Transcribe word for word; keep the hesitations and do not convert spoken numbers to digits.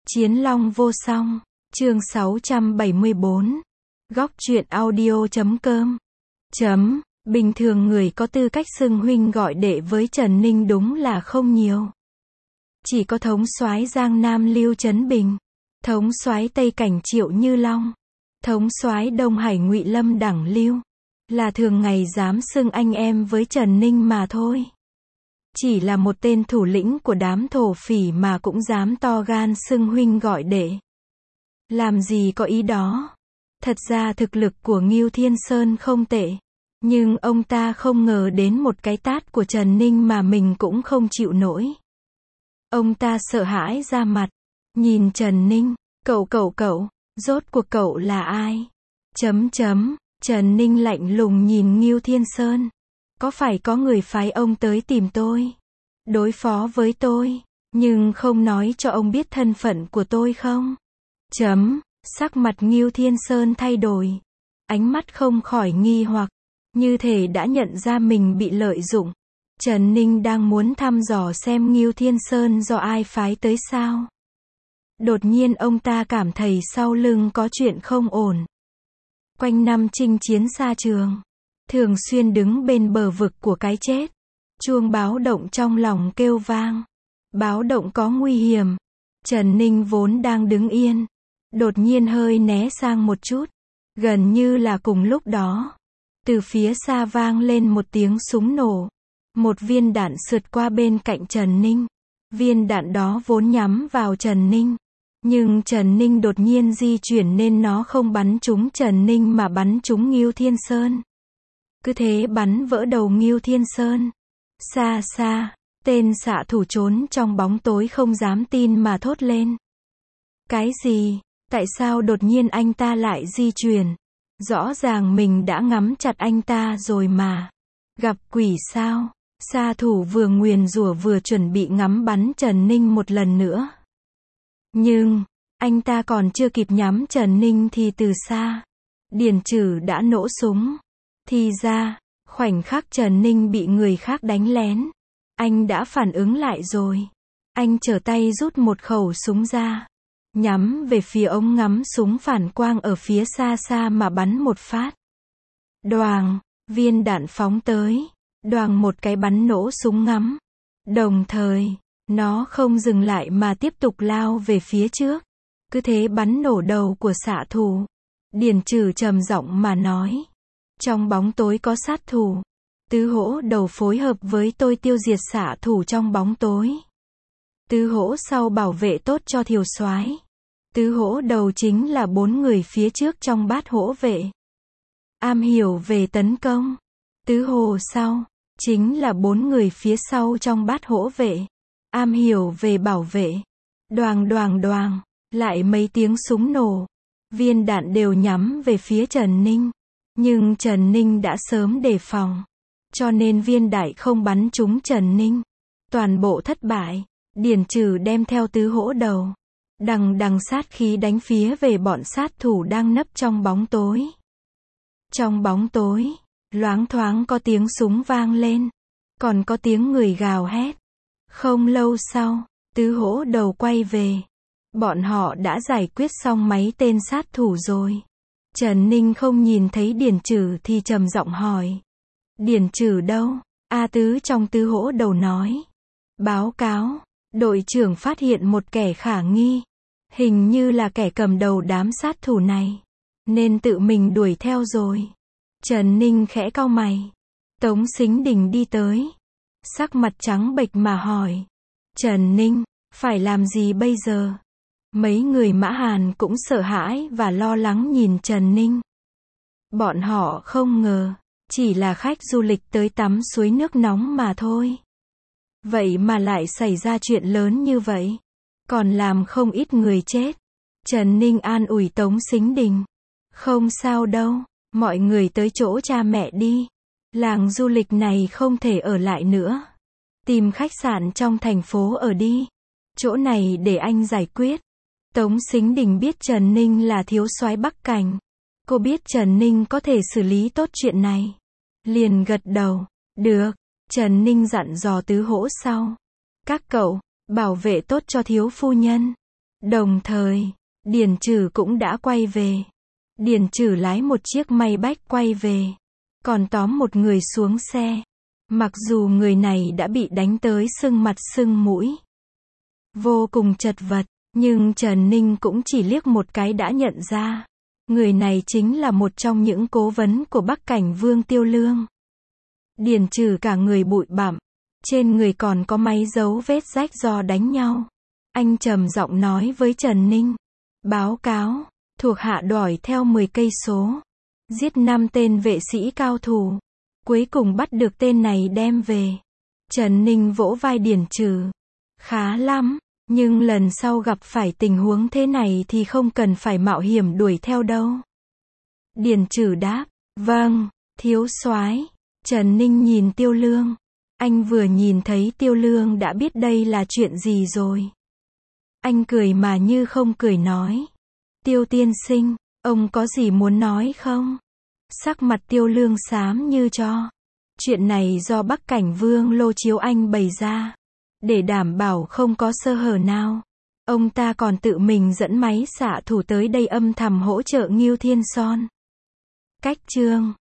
Chiến Long vô song, chương sáu trăm bảy mươi bốn. Góc truyện audio chấm com. Chấm, bình thường người có tư cách xưng huynh gọi đệ với Trần Ninh đúng là không nhiều. Chỉ có thống soái Giang Nam Lưu Trấn Bình, thống soái Tây Cảnh Triệu Như Long, thống soái Đông Hải Ngụy Lâm Đẳng Lưu, là thường ngày dám xưng anh em với Trần Ninh mà thôi. Chỉ là một tên thủ lĩnh của đám thổ phỉ mà cũng dám to gan xưng huynh gọi đệ. Làm gì có ý đó. Thật ra thực lực của Ngưu Thiên Sơn không tệ. Nhưng ông ta không ngờ đến một cái tát của Trần Ninh mà mình cũng không chịu nổi. Ông ta sợ hãi ra mặt. Nhìn Trần Ninh, cậu cậu cậu, rốt cuộc cậu là ai? Chấm chấm, Trần Ninh lạnh lùng nhìn Ngưu Thiên Sơn. Có phải có người phái ông tới tìm tôi, đối phó với tôi, nhưng không nói cho ông biết thân phận của tôi không? Chấm, sắc mặt Ngưu Thiên Sơn thay đổi. Ánh mắt không khỏi nghi hoặc, như thể đã nhận ra mình bị lợi dụng. Trần Ninh đang muốn thăm dò xem Ngưu Thiên Sơn do ai phái tới sao. Đột nhiên ông ta cảm thấy sau lưng có chuyện không ổn. Quanh năm chinh chiến xa trường, thường xuyên đứng bên bờ vực của cái chết. Chuông báo động trong lòng kêu vang. Báo động có nguy hiểm. Trần Ninh vốn đang đứng yên, đột nhiên hơi né sang một chút. Gần như là cùng lúc đó, từ phía xa vang lên một tiếng súng nổ. Một viên đạn sượt qua bên cạnh Trần Ninh. Viên đạn đó vốn nhắm vào Trần Ninh, nhưng Trần Ninh đột nhiên di chuyển nên nó không bắn trúng Trần Ninh mà bắn trúng Ngưu Thiên Sơn. Cứ thế bắn vỡ đầu Ngưu Thiên Sơn. Xa xa, tên xạ thủ trốn trong bóng tối không dám tin mà thốt lên. Cái gì? Tại sao đột nhiên anh ta lại di chuyển? Rõ ràng mình đã ngắm chặt anh ta rồi mà. Gặp quỷ sao? Xạ thủ vừa nguyền rủa vừa chuẩn bị ngắm bắn Trần Ninh một lần nữa. Nhưng, anh ta còn chưa kịp nhắm Trần Ninh thì từ xa, Điền Trừ đã nổ súng. Thì ra, khoảnh khắc Trần Ninh bị người khác đánh lén, anh đã phản ứng lại rồi. Anh trở tay rút một khẩu súng ra, nhắm về phía ống ngắm súng phản quang ở phía xa xa mà bắn một phát. Đoàng, viên đạn phóng tới, đoàng một cái bắn nổ súng ngắm. Đồng thời, nó không dừng lại mà tiếp tục lao về phía trước. Cứ thế bắn nổ đầu của xạ thủ. Điền Trừ trầm giọng mà nói. Trong bóng tối có sát thủ. Tứ hỗ đầu phối hợp với tôi tiêu diệt xạ thủ trong bóng tối. Tứ hỗ sau bảo vệ tốt cho Thiều soái. Tứ hỗ đầu chính là bốn người phía trước trong bát hỗ vệ, am hiểu về tấn công. Tứ hồ sau, chính là bốn người phía sau trong bát hỗ vệ, am hiểu về bảo vệ. Đoàng đoàng đoàng, lại mấy tiếng súng nổ. Viên đạn đều nhắm về phía Trần Ninh. Nhưng Trần Ninh đã sớm đề phòng, cho nên viên đạn không bắn trúng Trần Ninh. Toàn bộ thất bại. Điền Trừ đem theo tứ hỗ đầu, đằng đằng sát khí đánh phía về bọn sát thủ đang nấp trong bóng tối. Trong bóng tối, loáng thoáng có tiếng súng vang lên, còn có tiếng người gào hét. Không lâu sau, tứ hỗ đầu quay về. Bọn họ đã giải quyết xong mấy tên sát thủ rồi. Trần Ninh không nhìn thấy Điền Trừ thì trầm giọng hỏi. Điền Trừ đâu? A Tứ trong tứ hỗ đầu nói. Báo cáo, đội trưởng phát hiện một kẻ khả nghi. Hình như là kẻ cầm đầu đám sát thủ này, nên tự mình đuổi theo rồi. Trần Ninh khẽ cau mày. Tống Sính Đình đi tới, sắc mặt trắng bệch mà hỏi. Trần Ninh, phải làm gì bây giờ? Mấy người Mã Hàn cũng sợ hãi và lo lắng nhìn Trần Ninh. Bọn họ không ngờ, chỉ là khách du lịch tới tắm suối nước nóng mà thôi. Vậy mà lại xảy ra chuyện lớn như vậy, còn làm không ít người chết. Trần Ninh an ủi Tống Sính Đình. Không sao đâu, mọi người tới chỗ cha mẹ đi. Làng du lịch này không thể ở lại nữa. Tìm khách sạn trong thành phố ở đi. Chỗ này để anh giải quyết. Tống Sính Đình biết Trần Ninh là thiếu soái Bắc Cảnh. Cô biết Trần Ninh có thể xử lý tốt chuyện này. Liền gật đầu. Được. Trần Ninh dặn dò tứ hỗ sau. Các cậu, bảo vệ tốt cho thiếu phu nhân. Đồng thời, Điền Trừ cũng đã quay về. Điền Trừ lái một chiếc may bách quay về, còn tóm một người xuống xe. Mặc dù người này đã bị đánh tới sưng mặt sưng mũi, vô cùng chật vật, nhưng Trần Ninh cũng chỉ liếc một cái đã nhận ra. Người này chính là một trong những cố vấn của Bắc Cảnh Vương Tiêu Lương. Điền Trừ cả người bụi bặm, trên người còn có mấy dấu vết rách do đánh nhau. Anh trầm giọng nói với Trần Ninh. Báo cáo, thuộc hạ đuổi theo mười cây số, giết năm tên vệ sĩ cao thủ. Cuối cùng bắt được tên này đem về. Trần Ninh vỗ vai Điền Trừ. Khá lắm, nhưng lần sau gặp phải tình huống thế này thì không cần phải mạo hiểm đuổi theo đâu. Điền Trừ đáp. Vâng, thiếu soái. Trần Ninh nhìn Tiêu Lương. Anh vừa nhìn thấy Tiêu Lương đã biết đây là chuyện gì rồi. Anh cười mà như không cười nói. Tiêu tiên sinh, ông có gì muốn nói không? Sắc mặt Tiêu Lương xám như tro. Chuyện này do Bắc Cảnh Vương Lô Chiếu Anh bày ra, để đảm bảo không có sơ hở nào. Ông ta còn tự mình dẫn máy xạ thủ tới đây âm thầm hỗ trợ Ngưu Thiên Son. Cách chương